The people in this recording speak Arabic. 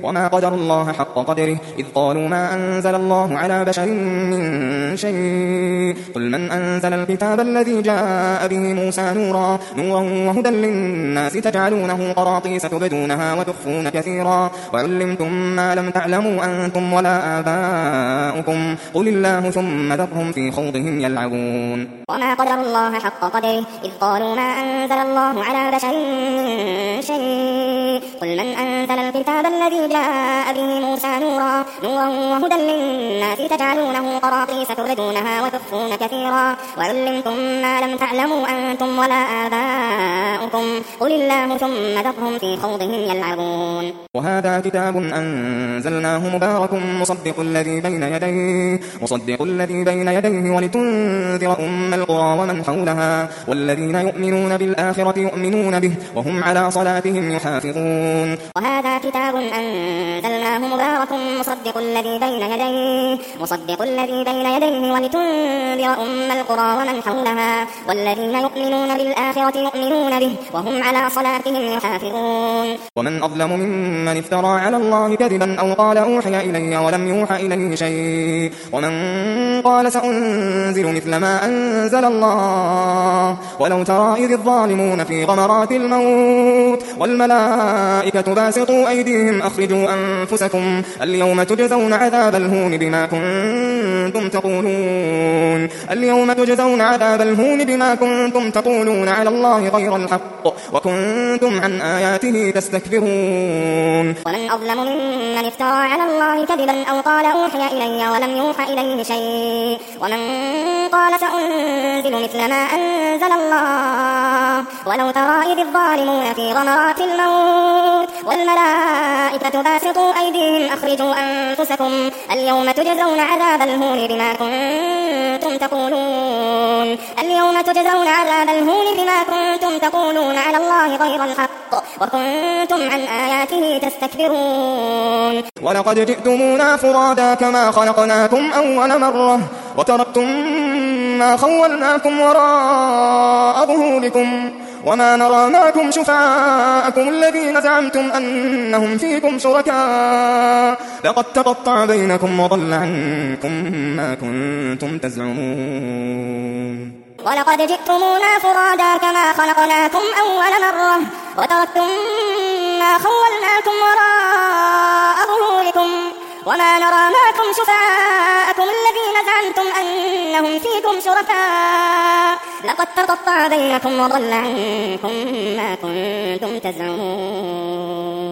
وما قدر الله حق قدره إذ قالوا ما أنزل الله على بشر من شيء قل من أنزل الكتاب الذي جاء به موسى نورا وهدى للناس تجعلونه قراطيس تبدونها وتخفون كثيرا وعلمتم ما لم تعلموا أنتم ولا آباؤكم قل الله ثم ذرهم في خوضهم يلعبون وما قدر الله حق قدره إذ قالوا ما أنزل الله على بشر من شيء قل من أنزل الكتاب الذي جاء به موسى نورا وهدى للناس تجعلونه قراطيس تبدونها وتخفون كثيرا وعلمتم ما لم تعلموا أنتم ولا آباؤكم قل الله ثم ذرهم في خوضهم يلعبون وهذا كتاب أنزلناه مبارك مصدق الذي بين يديه ولتنذر أم القرى ومن حولها والذين يؤمنون بالآخرة يؤمنون به وهم على صلاتهم يحافظون وهذا كتاب أنزلناه مبارك مصدق الذي بين يديه ولتنذر أم القرى ومن حولها والذين يؤمنون بالآخرة يؤمنون به وهم على صلاتهم يحافظون ومن أظلم ممن افترى على الله كذبا أو قال أوحي إلي ولم يوحى إليه شيء ومن قال سأنزل مثل ما أنزل الله ولو ترى إذ الظالمون في غمرات الموت والملائكة باسطوا أيديهم أخرجوا أنفسكم اليوم تجزون عذاب الهون بما كنتم تقولون على الله غير الحق وكنتم عن آياته تستكبرون ومن أظلم ممن افترى على الله كذبا أو قال أوحي إلي ولم يوحى إليه شيء ومن قال سأنزل مثل ما أنزل الله ولو ترى إذ الظالمون في غمرات الموت والملائكة باسطوا أيديهم أخرجوا أنفسكم اليوم تجزون عذاب الهون بما كنتم تقولون على الله غير الحق وكنتم عن آياته تستكبرون ولقد جئتمونا فرادا كما خلقناكم أول مرة وتركتم ما خولناكم وراء ظهوركم وما نرى معكم شفعاءكم الذين زعمتم أنهم فيكم شركاء لقد تقطع بينكم وضل عنكم ما كنتم تزعمون ولقد جئتمونا فرادا كما خلقناكم أول مرة وتركتم ما خولناكم وراء ظهوركم وما نرى معكم شفعاءكم الذين زعمتم أنهم فيكم شركاء لقد تقطع بينكم وضل عنكم ما كنتم تزعمون